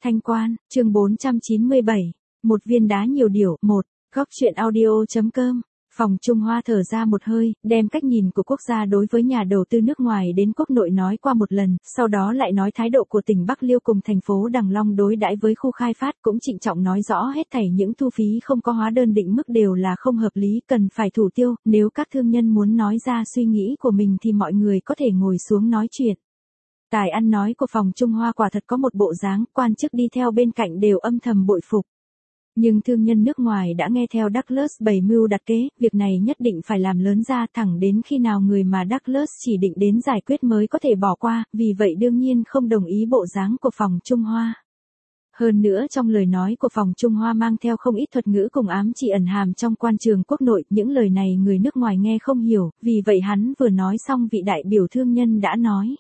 Thanh Quan, chương 497. Một viên đá nhiều điểu, 1. Góc truyện audio.com. Phòng Trung Hoa thở ra một hơi, đem cách nhìn của quốc gia đối với nhà đầu tư nước ngoài đến quốc nội nói qua một lần, sau đó lại nói thái độ của tỉnh Bắc Liêu cùng thành phố Đằng Long đối đãi với khu khai phát, cũng trịnh trọng nói rõ hết thảy những thu phí không có hóa đơn định mức đều là không hợp lý, cần phải thủ tiêu, nếu các thương nhân muốn nói ra suy nghĩ của mình thì mọi người có thể ngồi xuống nói chuyện. Tài ăn nói của Phòng Trung Hoa quả thật có một bộ dáng, quan chức đi theo bên cạnh đều âm thầm bội phục. Nhưng thương nhân nước ngoài đã nghe theo Douglas bày mưu đặt kế, việc này nhất định phải làm lớn ra thẳng đến khi nào người mà Douglas chỉ định đến giải quyết mới có thể bỏ qua, vì vậy đương nhiên không đồng ý bộ dáng của Phòng Trung Hoa. Hơn nữa trong lời nói của Phòng Trung Hoa mang theo không ít thuật ngữ cùng ám chỉ ẩn hàm trong quan trường quốc nội, những lời này người nước ngoài nghe không hiểu, vì vậy hắn vừa nói xong vị đại biểu thương nhân đã nói.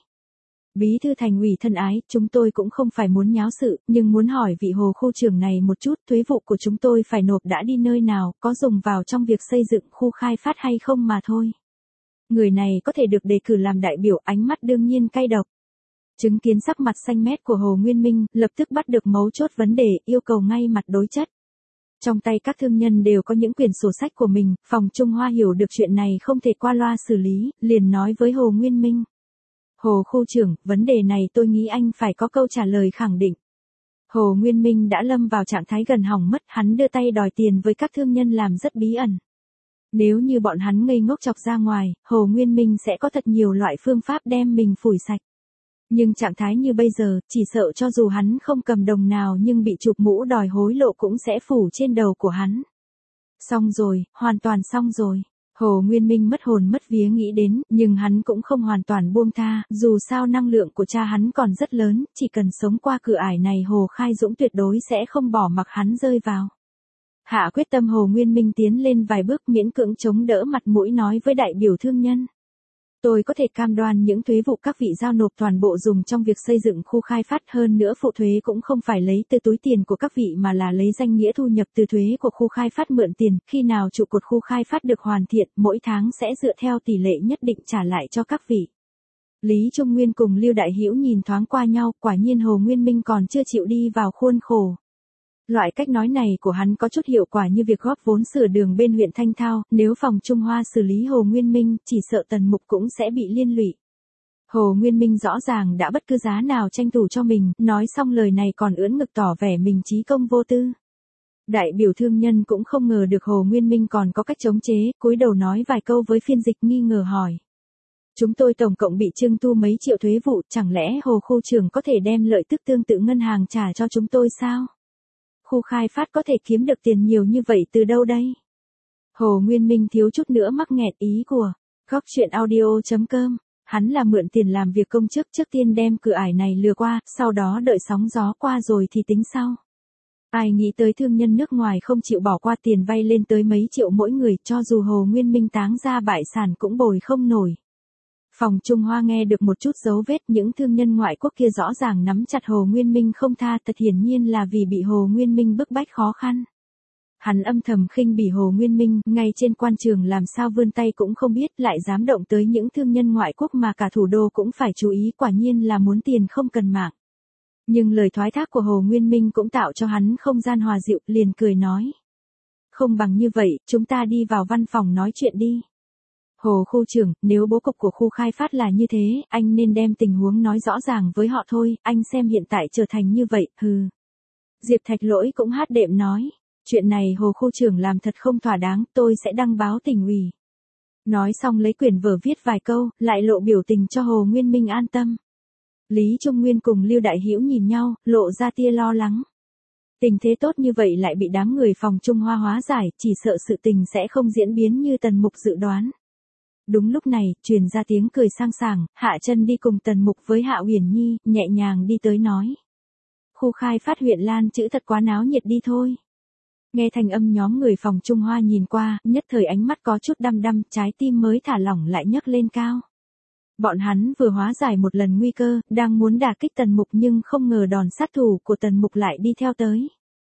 Bí thư thành ủy thân ái, chúng tôi cũng không phải muốn nháo sự, nhưng muốn hỏi vị Hồ khu trưởng này một chút, thuế vụ của chúng tôi phải nộp đã đi nơi nào, có dùng vào trong việc xây dựng khu khai phát hay không mà thôi. Người này có thể được đề cử làm đại biểu, ánh mắt đương nhiên cay độc. Chứng kiến sắc mặt xanh mét của Hồ Nguyên Minh, lập tức bắt được mấu chốt vấn đề, yêu cầu ngay mặt đối chất. Trong tay các thương nhân đều có những quyển sổ sách của mình, Phòng Trung Hoa hiểu được chuyện này không thể qua loa xử lý, liền nói với Hồ Nguyên Minh. Hồ khu trưởng, vấn đề này tôi nghĩ anh phải có câu trả lời khẳng định. Hồ Nguyên Minh đã lâm vào trạng thái gần hỏng mất, hắn đưa tay đòi tiền với các thương nhân làm rất bí ẩn. Nếu như bọn hắn ngây ngốc chọc ra ngoài, Hồ Nguyên Minh sẽ có thật nhiều loại phương pháp đem mình phủi sạch. Nhưng trạng thái như bây giờ, chỉ sợ cho dù hắn không cầm đồng nào nhưng bị chụp mũ đòi hối lộ cũng sẽ phủ trên đầu của hắn. Xong rồi, hoàn toàn xong rồi. Hồ Nguyên Minh mất hồn mất vía nghĩ đến, nhưng hắn cũng không hoàn toàn buông tha, dù sao năng lượng của cha hắn còn rất lớn, chỉ cần sống qua cửa ải này Hồ Khai Dũng tuyệt đối sẽ không bỏ mặc hắn rơi vào. Hạ quyết tâm Hồ Nguyên Minh tiến lên vài bước miễn cưỡng chống đỡ mặt mũi nói với đại biểu thương nhân. Tôi có thể cam đoan những thuế vụ các vị giao nộp toàn bộ dùng trong việc xây dựng khu khai phát, hơn nữa phụ thuế cũng không phải lấy từ túi tiền của các vị mà là lấy danh nghĩa thu nhập từ thuế của khu khai phát mượn tiền, khi nào trụ cột khu khai phát được hoàn thiện, mỗi tháng sẽ dựa theo tỷ lệ nhất định trả lại cho các vị. Lý Trung Nguyên cùng Lưu Đại Hữu nhìn thoáng qua nhau, quả nhiên Hồ Nguyên Minh còn chưa chịu đi vào khuôn khổ. Loại cách nói này của hắn có chút hiệu quả như việc góp vốn sửa đường bên huyện Thanh Thao, nếu Phòng Trung Hoa xử lý Hồ Nguyên Minh, chỉ sợ Tần Mục cũng sẽ bị liên lụy. Hồ Nguyên Minh rõ ràng đã bất cứ giá nào tranh thủ cho mình, nói xong lời này còn ưỡn ngực tỏ vẻ mình trí công vô tư. Đại biểu thương nhân cũng không ngờ được Hồ Nguyên Minh còn có cách chống chế, cúi đầu nói vài câu với phiên dịch nghi ngờ hỏi. Chúng tôi tổng cộng bị trưng thu mấy triệu thuế vụ, chẳng lẽ Hồ khu trưởng có thể đem lợi tức tương tự ngân hàng trả cho chúng tôi sao? Khu khai phát có thể kiếm được tiền nhiều như vậy từ đâu đây? Hồ Nguyên Minh thiếu chút nữa mắc nghẹt ý của góc truyện audio.com. Hắn là mượn tiền làm việc công chức, trước tiên đem cửa ải này lừa qua, sau đó đợi sóng gió qua rồi thì tính sau. Ai nghĩ tới thương nhân nước ngoài không chịu bỏ qua tiền vay lên tới mấy triệu mỗi người, cho dù Hồ Nguyên Minh táng ra bại sản cũng bồi không nổi. Phòng Trung Hoa nghe được một chút dấu vết, những thương nhân ngoại quốc kia rõ ràng nắm chặt Hồ Nguyên Minh không tha, thật hiển nhiên là vì bị Hồ Nguyên Minh bức bách khó khăn. Hắn âm thầm khinh bỉ Hồ Nguyên Minh, ngay trên quan trường làm sao vươn tay cũng không biết, lại dám động tới những thương nhân ngoại quốc mà cả thủ đô cũng phải chú ý, quả nhiên là muốn tiền không cần mạng. Nhưng lời thoái thác của Hồ Nguyên Minh cũng tạo cho hắn không gian hòa dịu, liền cười nói. Không bằng như vậy, chúng ta đi vào văn phòng nói chuyện đi. Hồ khu trưởng, nếu bố cục của khu khai phát là như thế, anh nên đem tình huống nói rõ ràng với họ thôi, anh xem hiện tại trở thành như vậy, hừ. Diệp Thạch Lỗi cũng hát đệm nói, chuyện này Hồ khu trưởng làm thật không thỏa đáng, tôi sẽ đăng báo tỉnh ủy. Nói xong lấy quyển vở viết vài câu, lại lộ biểu tình cho Hồ Nguyên Minh an tâm. Lý Trung Nguyên cùng Lưu Đại Hữu nhìn nhau, lộ ra tia lo lắng. Tình thế tốt như vậy lại bị đám người Phòng Trung Hoa hóa giải, chỉ sợ sự tình sẽ không diễn biến như Tần Mục dự đoán. Đúng lúc này, truyền ra tiếng cười sang sảng, Hạ Chân đi cùng Tần Mục với Hạ Uyển Nhi, nhẹ nhàng đi tới nói. Khu khai phát huyện Lan chữ thật quá náo nhiệt đi thôi. Nghe thanh âm nhóm người Phòng Trung Hoa nhìn qua, nhất thời ánh mắt có chút đăm đăm, trái tim mới thả lỏng lại nhấc lên cao. Bọn hắn vừa hóa giải một lần nguy cơ, đang muốn đả kích Tần Mục nhưng không ngờ đòn sát thủ của Tần Mục lại đi theo tới.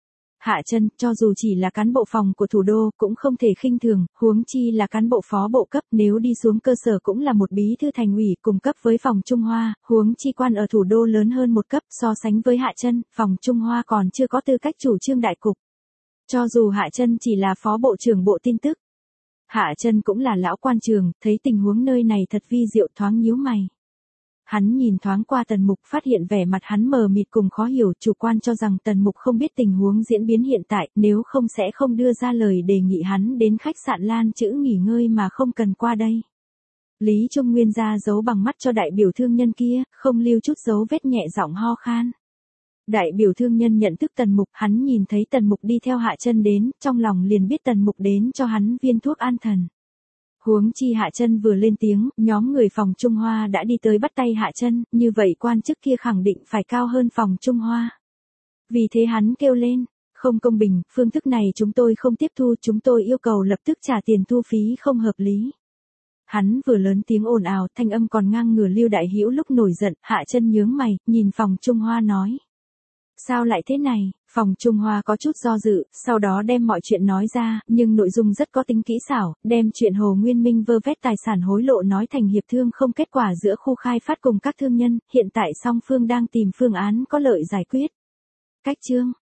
Hạ Trân, cho dù chỉ là cán bộ phòng của thủ đô, cũng không thể khinh thường, huống chi là cán bộ phó bộ cấp, nếu đi xuống cơ sở cũng là một bí thư thành ủy cùng cấp với phòng Trung Hoa, huống chi quan ở thủ đô lớn hơn một cấp, so sánh với Hạ Trân, phòng Trung Hoa còn chưa có tư cách chủ trương đại cục. Cho dù Hạ Trân chỉ là phó bộ trưởng bộ tin tức. Hạ Trân cũng là lão quan trường, thấy tình huống nơi này thật vi diệu, thoáng nhíu mày. Hắn nhìn thoáng qua Tần Mục, phát hiện vẻ mặt hắn mờ mịt cùng khó hiểu, chủ quan cho rằng Tần Mục không biết tình huống diễn biến hiện tại, nếu không sẽ không đưa ra lời đề nghị hắn đến khách sạn Lan Chữ nghỉ ngơi mà không cần qua đây. Lý Trung Nguyên ra dấu bằng mắt cho đại biểu thương nhân kia, không lưu chút dấu vết, nhẹ giọng ho khan. Đại biểu thương nhân nhận thức Tần Mục, hắn nhìn thấy Tần Mục đi theo Hạ Trân đến, trong lòng liền biết Tần Mục đến cho hắn viên thuốc an thần. Huống chi Hạ Trân vừa lên tiếng, nhóm người phòng Trung Hoa đã đi tới bắt tay Hạ Trân, như vậy quan chức kia khẳng định phải cao hơn phòng Trung Hoa. Vì thế hắn kêu lên, không công bình, phương thức này chúng tôi không tiếp thu, chúng tôi yêu cầu lập tức trả tiền thu phí không hợp lý. Hắn vừa lớn tiếng ồn ào, thanh âm còn ngang ngửa Lưu Đại Hữu lúc nổi giận, Hạ Trân nhướng mày, nhìn phòng Trung Hoa nói. Sao lại thế này? Phòng Trung Hoa có chút do dự, sau đó đem mọi chuyện nói ra, nhưng nội dung rất có tính kỹ xảo, đem chuyện Hồ Nguyên Minh vơ vét tài sản hối lộ nói thành hiệp thương không kết quả giữa khu khai phát cùng các thương nhân, hiện tại song phương đang tìm phương án có lợi giải quyết. Cách chương